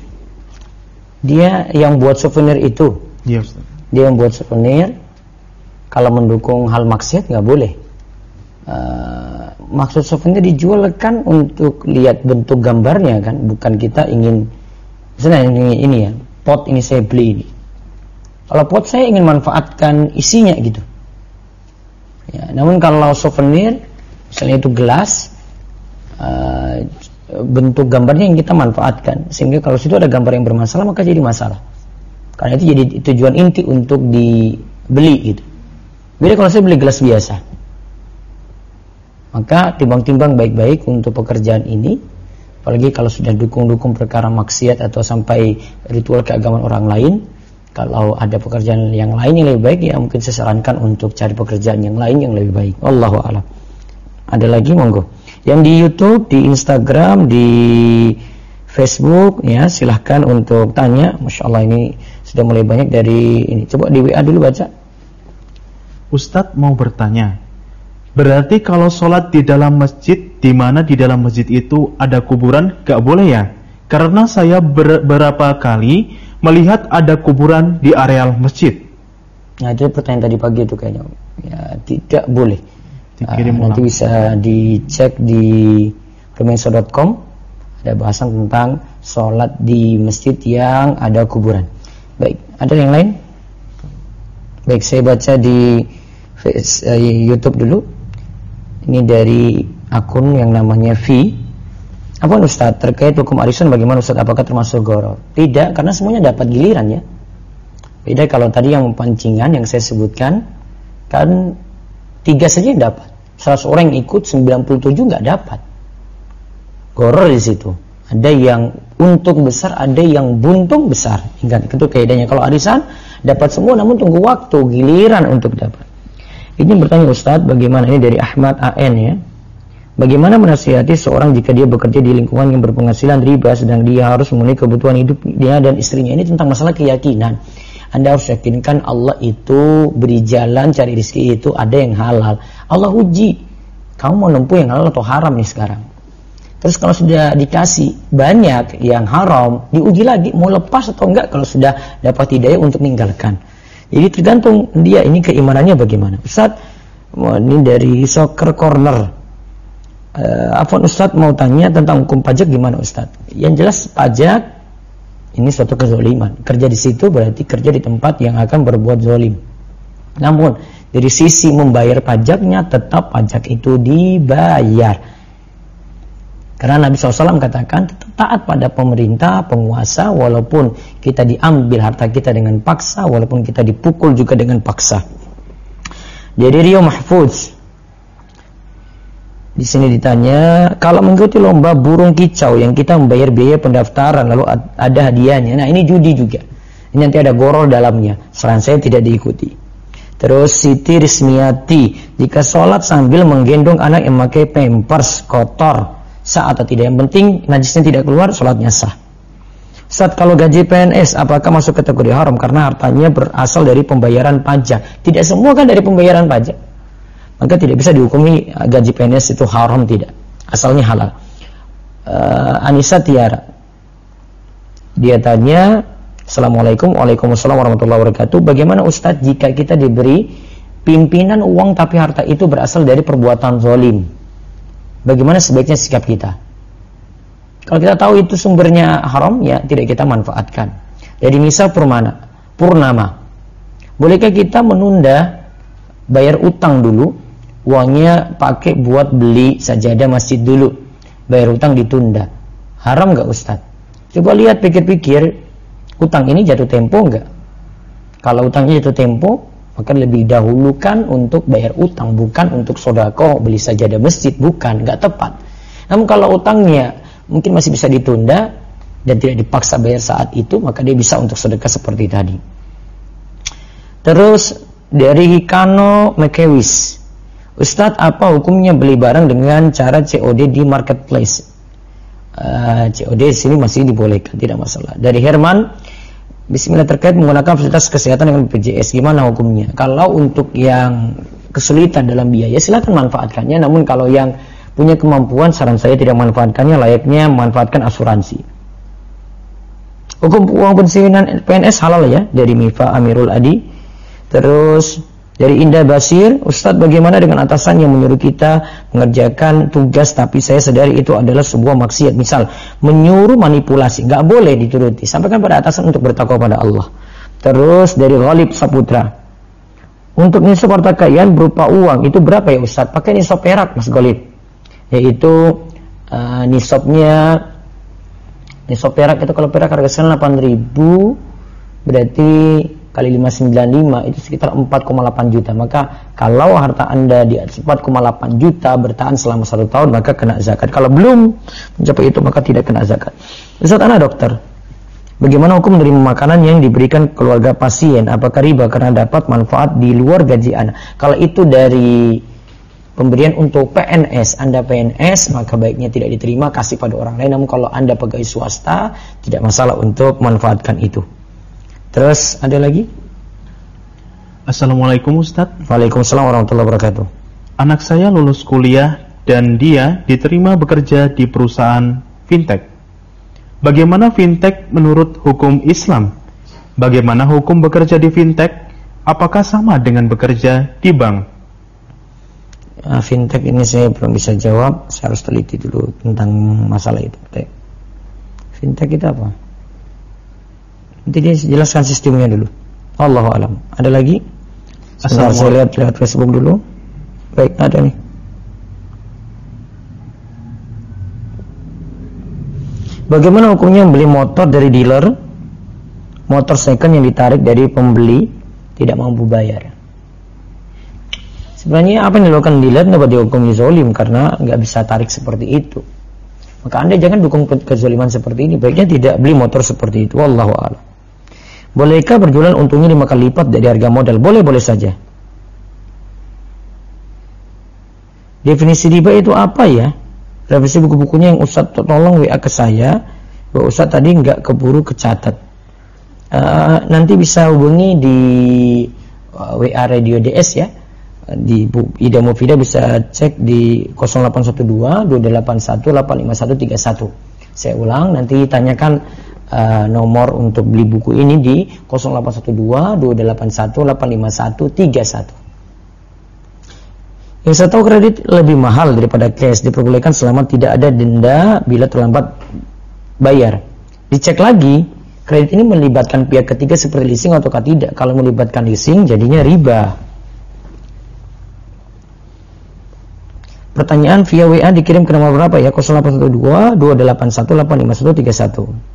Speaker 1: dia yang buat souvenir itu.
Speaker 2: Iya, Ustaz.
Speaker 1: Dia yang buat souvenir, kalau mendukung hal maksiat nggak boleh. Maksud souvenir dijual kan untuk lihat bentuk gambarnya kan, bukan kita ingin, misalnya ini ya, pot ini saya beli ini. Kalau pot saya ingin manfaatkan isinya gitu. Ya, namun kalau souvenir, misalnya itu gelas, bentuk gambarnya yang kita manfaatkan, sehingga kalau situ ada gambar yang bermasalah maka jadi masalah. Karena itu jadi tujuan inti untuk dibeli gitu. Beda kalau saya beli gelas biasa. Maka timbang-timbang baik-baik untuk pekerjaan ini, apalagi kalau sudah dukung-dukung perkara maksiat atau sampai ritual keagamaan orang lain. Kalau ada pekerjaan yang lain yang lebih baik, ya mungkin saya sarankan untuk cari pekerjaan yang lain yang lebih baik. Wallahu a'lam. Ada lagi, monggo. Yang di YouTube, di Instagram, di Facebook, ya silahkan untuk tanya. Masya Allah, ini sudah mulai banyak dari ini. Coba di WA dulu baca.
Speaker 2: Ustadz mau bertanya. Berarti kalau sholat di dalam masjid, di mana di dalam masjid itu ada kuburan, gak boleh ya? Karena saya beberapa kali melihat ada kuburan di areal masjid.
Speaker 1: Nah, itu pertanyaan tadi pagi itu kayaknya. Ya, tidak boleh.
Speaker 2: Dikirim
Speaker 1: nanti bisa dicek di romeso.com, ada bahasan tentang sholat di masjid yang ada kuburan. Baik, ada yang lain? Baik, saya baca di YouTube dulu. Ini dari akun yang namanya V. Apa Ustaz, terkait hukum arisan bagaimana Ustaz, apakah termasuk gharar? Tidak, karena semuanya dapat giliran ya. Beda kalau tadi yang pancingan yang saya sebutkan, kan 3 saja yang dapat. 100 orang yang ikut, 97 nggak dapat. Gharar di situ. Ada yang untung besar, ada yang buntung besar. Ingat, itu kaidahnya. Kalau arisan dapat semua, namun tunggu waktu giliran untuk dapat. Ini bertanya Ustaz, bagaimana, ini dari Ahmad AN ya. Bagaimana menasihati seorang jika dia bekerja di lingkungan yang berpenghasilan riba, sedang dia harus memenuhi kebutuhan hidup dia dan istrinya? Ini tentang masalah keyakinan. Anda harus yakinkan Allah itu beri jalan cari rezeki itu ada yang halal. Allah uji, kamu mau nempuh yang halal atau haram nih sekarang. Terus kalau sudah dikasih banyak yang haram, diuji lagi mau lepas atau enggak kalau sudah dapat hidayah untuk meninggalkan. Jadi tergantung dia ini keimanannya bagaimana. Ustaz, ini dari Soccer Corner. Ustaz mau tanya tentang hukum pajak gimana Ustaz? Yang jelas pajak ini suatu kezaliman. Kerja di situ berarti kerja di tempat yang akan berbuat zalim. Namun dari sisi membayar pajaknya tetap pajak itu dibayar. Karena Nabi SAW katakan tetap taat pada pemerintah, penguasa, walaupun kita diambil harta kita dengan paksa, walaupun kita dipukul juga dengan paksa. Jadi Rio Mahfuz di sini ditanya, kalau mengikuti lomba burung kicau yang kita membayar biaya pendaftaran lalu ada hadiahnya, nah ini judi juga. Ini nanti ada gorol dalamnya. Saran saya tidak diikuti. Terus Siti Rismiati, jika sholat sambil menggendong anak yang memakai pampers kotor, sah atau tidak? Yang penting najisnya tidak keluar, sholatnya sah. Ustaz, kalau gaji PNS apakah masuk kategori haram karena hartanya berasal dari pembayaran pajak? Tidak semua kan dari pembayaran pajak, maka tidak bisa dihukumi gaji PNS itu haram, tidak, asalnya halal. Anissa Tiara, dia tanya, Assalamualaikum. Waalaikumsalam warahmatullahi wabarakatuh. Bagaimana Ustaz jika kita diberi pimpinan uang tapi harta itu berasal dari perbuatan zalim? Bagaimana sebaiknya sikap kita? Kalau kita tahu itu sumbernya haram, ya tidak kita manfaatkan. Jadi misal Purnama, bolehkah kita menunda bayar utang dulu, uangnya pakai buat beli sajadah masjid dulu, bayar utang ditunda? Haram nggak Ustaz? Coba lihat, pikir-pikir, utang ini jatuh tempo nggak? Kalau utangnya jatuh tempo, maka lebih dahulukan untuk bayar utang, bukan untuk sedekah beli sajadah masjid, bukan, nggak tepat. Namun kalau utangnya mungkin masih bisa ditunda dan tidak dipaksa bayar saat itu, maka dia bisa untuk sedekah seperti tadi. Terus dari Hikano Mekewis, Ustadz, apa hukumnya beli barang dengan cara COD di marketplace? COD di sini masih dibolehkan, tidak masalah. Dari Herman, Bismillah, terkait menggunakan fasilitas kesehatan dengan BPJS, gimana hukumnya? Kalau untuk yang kesulitan dalam biaya, silakan manfaatkannya. Namun kalau yang punya kemampuan, saran saya tidak manfaatkannya, layaknya memanfaatkan asuransi. Hukum uang pensiunan PNS halal ya, dari Mifa Amirul Adi. Terus dari Indah Basir, Ustadz, bagaimana dengan atasan yang menyuruh kita mengerjakan tugas tapi saya sadari itu adalah sebuah maksiat, misal menyuruh manipulasi, nggak boleh dituruti. Sampaikan pada atasan untuk bertakwa pada Allah. Terus dari Ghalib Saputra, untuk nisab harta kekayaan berupa uang itu berapa ya Ustadz? Pakai nisab perak Mas Ghalib, yaitu nisab perak itu, kalau perak harga sekarang 8.000, berarti kali 595 itu sekitar 4,8 juta. Maka kalau harta Anda di atas 4,8 juta bertahan selama 1 tahun, maka kena zakat. Kalau belum mencapai itu, maka tidak kena zakat. Ustaz, anak dokter, bagaimana hukum menerima makanan yang diberikan keluarga pasien? Apakah riba karena dapat manfaat di luar gaji Anda? Kalau itu dari pemberian untuk PNS, Anda PNS, maka baiknya tidak diterima, kasih pada orang lain. Namun kalau Anda pegawai swasta, tidak masalah untuk manfaatkan itu. Terus ada lagi?
Speaker 2: Assalamualaikum Ustaz.
Speaker 1: Waalaikumsalam warahmatullahi wabarakatuh.
Speaker 2: Anak saya lulus kuliah dan dia diterima bekerja di perusahaan fintech. Bagaimana fintech menurut hukum Islam? Bagaimana hukum bekerja di fintech? Apakah sama dengan bekerja di bank?
Speaker 1: Fintech ini saya belum bisa jawab. Saya harus teliti dulu tentang masalah itu. Fintech itu apa? Nanti dia jelaskan sistemnya dulu. Allahu a'lam. Ada lagi? Sebentar, saya lihat Facebook dulu. Baik, ada nih. Bagaimana hukumnya membeli motor dari dealer, motor second yang ditarik dari pembeli tidak mampu bayar? Sebenarnya apa yang dilakukan dealer dapat dihukumi zalim karena nggak bisa tarik seperti itu. Maka Anda jangan dukung kezaliman seperti ini. Baiknya tidak beli motor seperti itu. Wallahu a'lam. Bolehkah berjualan untungnya 5 kali lipat dari harga modal? Boleh saja. Definisi riba itu apa ya? Revisi buku-bukunya yang Ustadz tolong WA ke saya. Bahwa Ustadz tadi nggak keburu kecatat. Nanti bisa hubungi di WA Radio DS ya. Di Ida Mufidah bisa cek di 0812 281 85131. Saya ulang, nanti tanyakan nomor untuk beli buku ini di 0812 281 85131. Yang saya tahu kredit lebih mahal daripada cash, diperbolehkan selama tidak ada denda bila terlambat bayar. Dicek lagi, kredit ini melibatkan pihak ketiga seperti leasing atau tidak. Kalau melibatkan leasing, jadinya riba. Pertanyaan via WA dikirim ke nomor berapa ya? 0812 281 85131.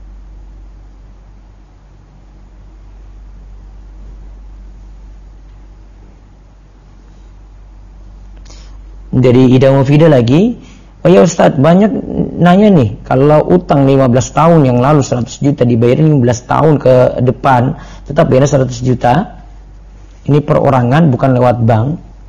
Speaker 1: Dari Ida Mufidah lagi, oh ya Ustadz, banyak nanya nih, kalau utang 15 tahun yang lalu 100 juta dibayarin 15 tahun ke depan tetap bayar 100 juta, ini perorangan bukan lewat bank.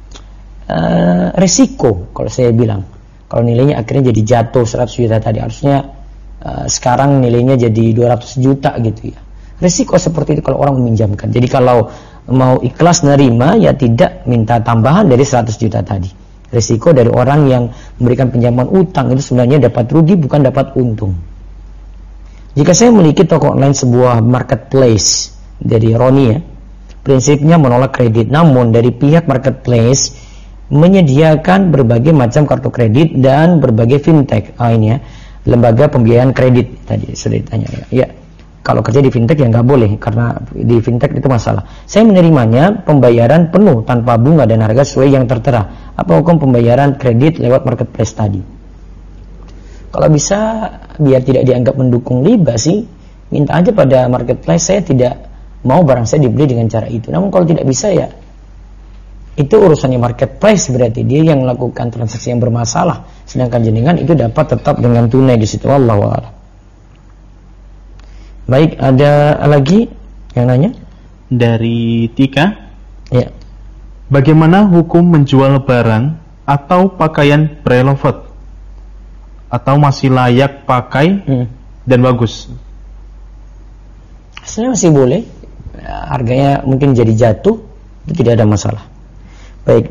Speaker 1: Resiko kalau saya bilang, kalau nilainya akhirnya jadi jatuh 100 juta tadi, harusnya sekarang nilainya jadi 200 juta gitu ya. Resiko seperti itu kalau orang meminjamkan. Jadi kalau mau ikhlas nerima, ya tidak minta tambahan dari 100 juta tadi. Risiko dari orang yang memberikan pinjaman utang itu sebenarnya dapat rugi, bukan dapat untung. Jika saya memiliki toko online sebuah marketplace dari Roni ya, prinsipnya menolak kredit, namun dari pihak marketplace menyediakan berbagai macam kartu kredit dan berbagai fintech. Ini ya, lembaga pembiayaan kredit tadi sudah ditanya ya. Kalau kerja di fintech ya nggak boleh, karena di fintech itu masalah. Saya menerimanya pembayaran penuh tanpa bunga dan harga sesuai yang tertera. Apa hukum pembayaran kredit lewat marketplace tadi? Kalau bisa biar tidak dianggap mendukung riba sih, minta aja pada marketplace, saya tidak mau barang saya dibeli dengan cara itu. Namun kalau tidak bisa ya itu urusannya marketplace, berarti dia yang melakukan transaksi yang bermasalah. Sedangkan jenengan itu dapat tetap dengan tunai di situ. Wallahu a'lam. Baik, ada lagi yang nanya?
Speaker 2: Dari Tika.
Speaker 1: Ya.
Speaker 2: Bagaimana hukum menjual barang atau pakaian pre-loved? Atau masih layak pakai dan bagus?
Speaker 1: Sebenarnya masih boleh. Harganya mungkin jadi jatuh, itu tidak ada masalah. Baik.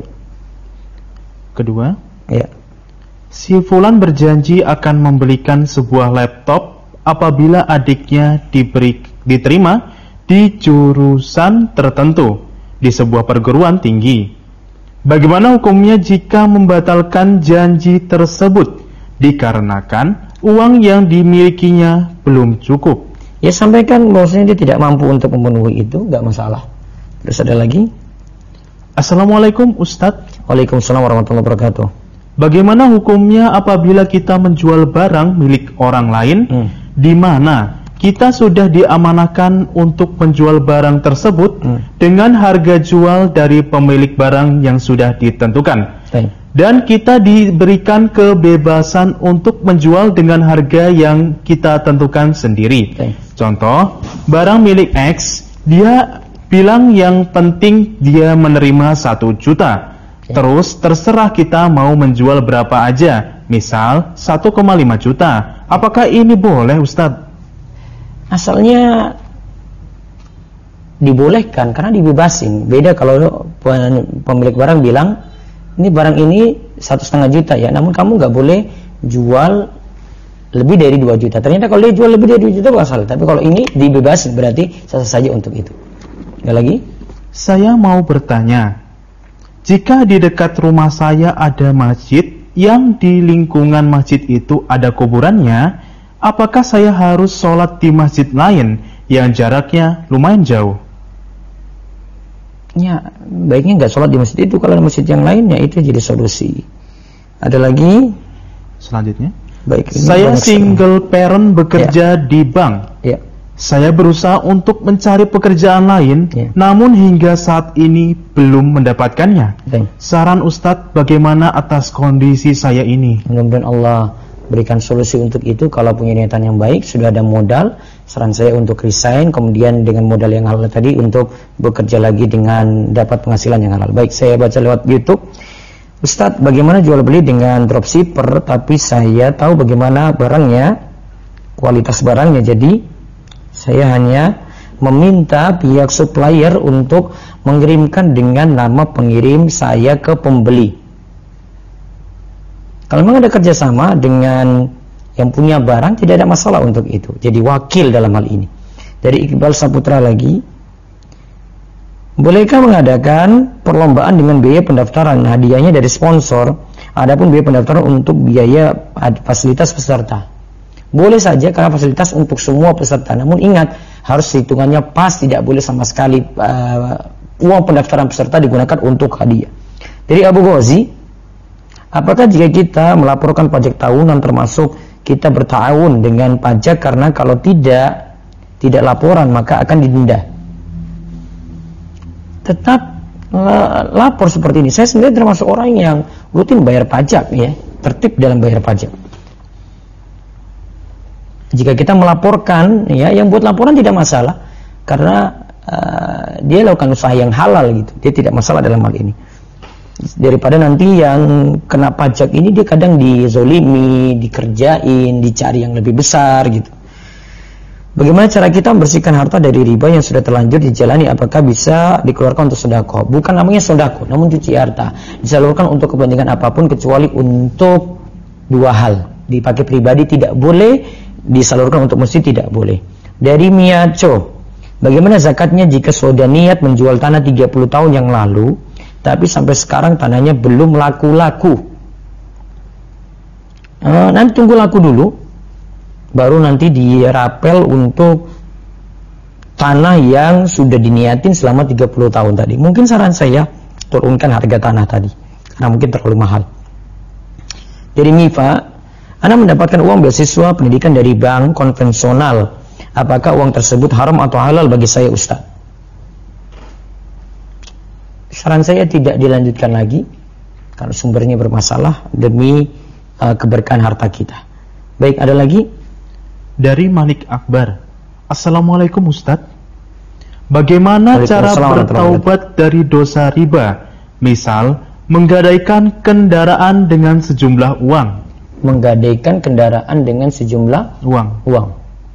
Speaker 2: Kedua.
Speaker 1: Ya.
Speaker 2: Si Fulan berjanji akan membelikan sebuah laptop apabila adiknya diterima di jurusan tertentu di sebuah perguruan tinggi. Bagaimana hukumnya jika membatalkan janji tersebut dikarenakan uang yang dimilikinya belum cukup?
Speaker 1: Ya, sampaikan bahwasanya dia tidak mampu untuk memenuhi itu, nggak masalah. Terus ada lagi?
Speaker 2: Assalamualaikum Ustadz.
Speaker 1: Waalaikumsalam warahmatullahi wabarakatuh.
Speaker 2: Bagaimana hukumnya apabila kita menjual barang milik orang lain di mana kita sudah diamanahkan untuk menjual barang tersebut dengan harga jual dari pemilik barang yang sudah ditentukan, dan kita diberikan kebebasan untuk menjual dengan harga yang kita tentukan sendiri. Contoh, barang milik X, dia bilang yang penting dia menerima 1 juta. Terus terserah kita mau menjual berapa aja, misal 1,5 juta. Apakah ini boleh Ustadz? Asalnya
Speaker 1: dibolehkan karena dibebasin. Beda kalau pemilik barang bilang ini barang ini 1,5 juta ya, namun kamu nggak boleh jual lebih dari 2 juta. Ternyata kalau dia jual lebih dari 2 juta nggak salah. Tapi kalau ini dibebasin berarti sah saja untuk itu. Ada lagi?
Speaker 2: Saya mau bertanya, jika di dekat rumah saya ada masjid yang di lingkungan masjid itu ada kuburannya, apakah saya harus sholat di masjid lain yang jaraknya lumayan jauh?
Speaker 1: Ya, baiknya nggak sholat di masjid itu. Kalau di masjid yang lainnya itu jadi solusi. Ada lagi?
Speaker 2: Selanjutnya.
Speaker 1: Baik.
Speaker 2: Saya single parent bekerja di bank.
Speaker 1: Ya.
Speaker 2: Saya berusaha untuk mencari pekerjaan lain, namun hingga saat ini belum mendapatkannya. Saran Ustadz bagaimana atas kondisi saya ini?
Speaker 1: Mudah-mudahan Allah berikan solusi untuk itu. Kalau punya niatan yang baik, sudah ada modal, saran saya untuk resign, kemudian dengan modal yang halal tadi untuk bekerja lagi dengan dapat penghasilan yang halal. Baik, saya baca lewat YouTube. Ustadz, bagaimana jual beli dengan dropshipper, tapi saya tahu bagaimana barangnya, kualitas barangnya, jadi saya hanya meminta pihak supplier untuk mengirimkan dengan nama pengirim saya ke pembeli. Kalau memang ada kerjasama dengan yang punya barang, tidak ada masalah untuk itu. Jadi wakil dalam hal ini. Dari Iqbal Saputra lagi, bolehkah mengadakan perlombaan dengan biaya pendaftaran? Hadiahnya dari sponsor, adapun biaya pendaftaran untuk biaya fasilitas peserta. Boleh saja karena fasilitas untuk semua peserta. Namun ingat, harus hitungannya pas, tidak boleh sama sekali uang pendaftaran peserta digunakan untuk hadiah. Dari Abu Ghazi, apakah jika kita melaporkan pajak tahunan termasuk kita bertahun dengan pajak, karena kalau tidak laporan maka akan didenda? Tetap lapor seperti ini. Saya sendiri termasuk orang yang rutin bayar pajak, ya, tertib dalam bayar pajak. Jika kita melaporkan, ya, yang buat laporan tidak masalah karena dia lakukan usaha yang halal gitu. Dia tidak masalah dalam hal ini. Daripada nanti yang kena pajak ini dia kadang dizolimi, dikerjain, dicari yang lebih besar gitu. Bagaimana cara kita membersihkan harta dari riba yang sudah terlanjur dijalani? Apakah bisa dikeluarkan untuk sedekah? Bukan namanya sedekah, namun cuci harta. Disalurkan untuk kepentingan apapun kecuali untuk dua hal. Dipakai pribadi tidak boleh, disalurkan untuk masjid tidak boleh. Dari Miyacho, bagaimana zakatnya jika sudah niat menjual tanah 30 tahun yang lalu, tapi sampai sekarang tanahnya belum laku-laku? Nanti tunggu laku dulu, baru nanti dirapel untuk tanah yang sudah diniatin selama 30 tahun tadi. Mungkin saran saya turunkan harga tanah tadi, karena mungkin terlalu mahal. Dari Mifa, Anda mendapatkan uang beasiswa pendidikan dari bank konvensional. Apakah uang tersebut haram atau halal bagi saya, Ustaz? Saran saya tidak dilanjutkan lagi karena sumbernya bermasalah demi keberkahan harta kita. Baik, ada lagi?
Speaker 2: Dari Malik Akbar. Assalamualaikum Ustaz. Bagaimana cara bertaubat dari dosa riba? Misal, menggadaikan kendaraan dengan sejumlah uang.
Speaker 1: Menggadaikan kendaraan dengan sejumlah uang.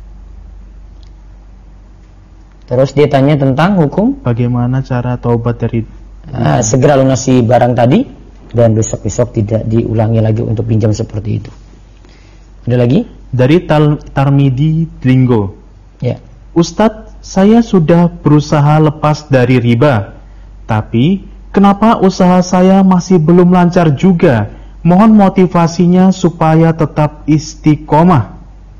Speaker 1: Terus dia tanya tentang hukum.
Speaker 2: Bagaimana cara taubat dari
Speaker 1: segera lunasi barang tadi dan besok-besok tidak diulangi lagi untuk pinjam seperti itu. Ada lagi?
Speaker 2: Dari Tarmidi Dringo.
Speaker 1: Ya.
Speaker 2: Ustadz, saya sudah berusaha lepas dari riba, tapi kenapa usaha saya masih belum lancar juga? Mohon motivasinya supaya tetap istiqomah.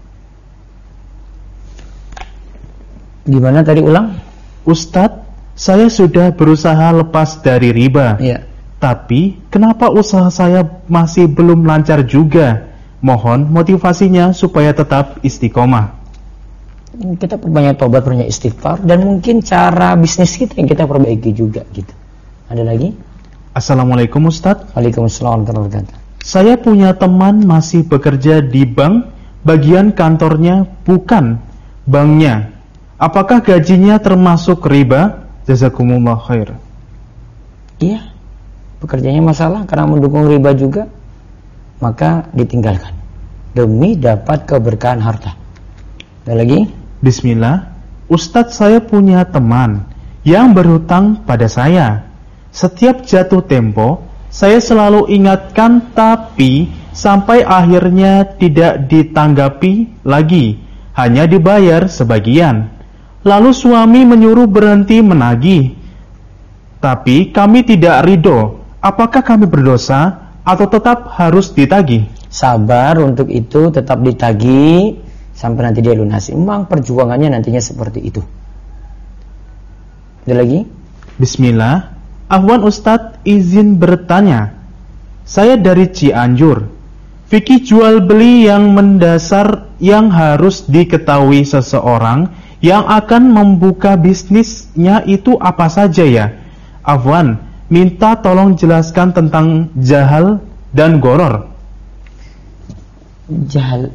Speaker 1: Gimana tadi, ulang?
Speaker 2: Ustadz, saya sudah berusaha lepas dari riba,
Speaker 1: ya,
Speaker 2: tapi kenapa usaha saya masih belum lancar juga? Mohon motivasinya supaya tetap istiqomah.
Speaker 1: Kita perbanyak tobat, perbanyak istighfar, dan mungkin cara bisnis kita yang kita perbaiki juga gitu. Ada lagi?
Speaker 2: Assalamualaikum Ustadz.
Speaker 1: Waalaikumsalam warahmatullahi wabarakatuh.
Speaker 2: Saya punya teman masih bekerja di bank, bagian kantornya bukan banknya. Apakah gajinya termasuk riba? Jazakumullah khair.
Speaker 1: Iya, pekerjaannya masalah karena mendukung riba juga, maka ditinggalkan demi dapat keberkahan harta. Ada lagi?
Speaker 2: Bismillah. Ustadz, saya punya teman yang berhutang pada saya. Setiap jatuh tempo, saya selalu ingatkan, tapi sampai akhirnya tidak ditanggapi lagi, hanya dibayar sebagian. Lalu suami menyuruh berhenti menagih, tapi kami tidak ridho. Apakah kami berdosa atau tetap harus ditagih?
Speaker 1: Sabar untuk itu, tetap ditagih sampai nanti dia lunasi. Memang perjuangannya nantinya seperti itu. Ada lagi?
Speaker 2: Bismillah. Ahwan Ustadz, izin bertanya. Saya dari Cianjur. Fikih jual beli yang mendasar yang harus diketahui seseorang yang akan membuka bisnisnya itu apa saja ya? Afwan, minta tolong jelaskan tentang jahal dan goror.
Speaker 1: Jahal.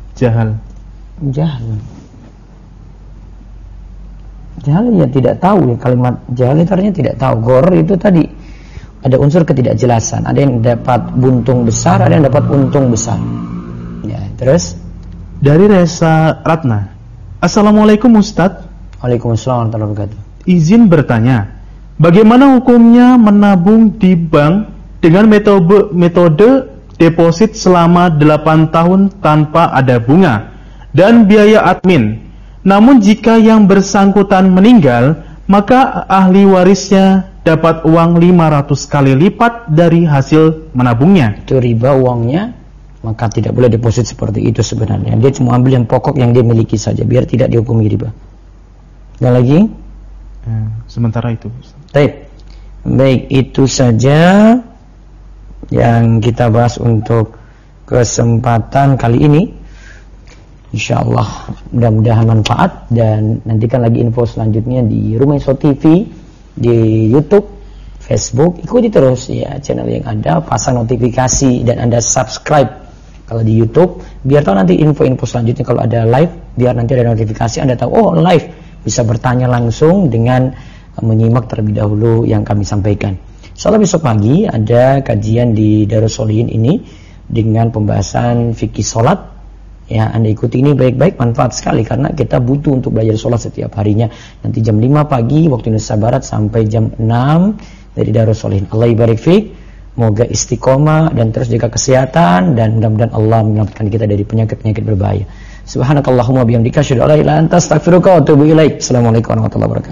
Speaker 1: Jahal ya tidak tahu ya, kalimat jahal itu artinya tidak tahu. Goror itu tadi ada unsur ketidakjelasan. Ada yang dapat buntung besar, ada yang dapat untung besar. Ya, terus
Speaker 2: dari Resa Ratna. Assalamualaikum Ustadz.
Speaker 1: Waalaikumsalam warahmatullahi wabarakatuh.
Speaker 2: Izin bertanya, bagaimana hukumnya menabung di bank dengan metode deposit selama 8 tahun tanpa ada bunga dan biaya admin? Namun jika yang bersangkutan meninggal, maka ahli warisnya dapat uang 500 kali lipat dari hasil menabungnya.
Speaker 1: Itu riba uangnya, maka tidak boleh deposit seperti itu sebenarnya. Dia cuma ambil yang pokok yang dia miliki saja, biar tidak dihukumi riba. Dan lagi?
Speaker 2: Sementara itu.
Speaker 1: Baik, itu saja yang kita bahas untuk kesempatan kali ini. InsyaAllah mudah-mudahan manfaat. Dan nantikan lagi info selanjutnya di Rumah Iso TV, di YouTube, Facebook. Ikuti terus ya channel yang ada, pasang notifikasi dan Anda subscribe kalau di YouTube, biar tahu nanti info-info selanjutnya. Kalau ada live, biar nanti ada notifikasi, Anda tahu, oh live, bisa bertanya langsung dengan menyimak terlebih dahulu yang kami sampaikan. Insyaallah besok pagi ada kajian di Darus Sholihin ini dengan pembahasan fikih sholat. Ya, Anda ikuti ini baik-baik, manfaat sekali karena kita butuh untuk belajar sholat setiap harinya. Nanti jam 5 pagi waktu Indonesia Barat sampai jam 6 dari Darus Sholihin. Allah ibarik fiik. Moga istiqomah dan terus jaga kesehatan, dan mudah-mudahan Allah menyelamatkan kita dari penyakit-penyakit berbahaya. Subhanakallahumma bihamdika asyhadu an la ilaha illa anta astaghfiruka wa atubu ilaik. Assalamualaikum warahmatullahi wabarakatuh.